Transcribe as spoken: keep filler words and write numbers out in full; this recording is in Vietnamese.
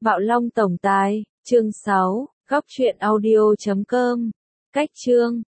Bạo Long tổng tài, chương sáu, góc truyện audio chấm com. Cách chương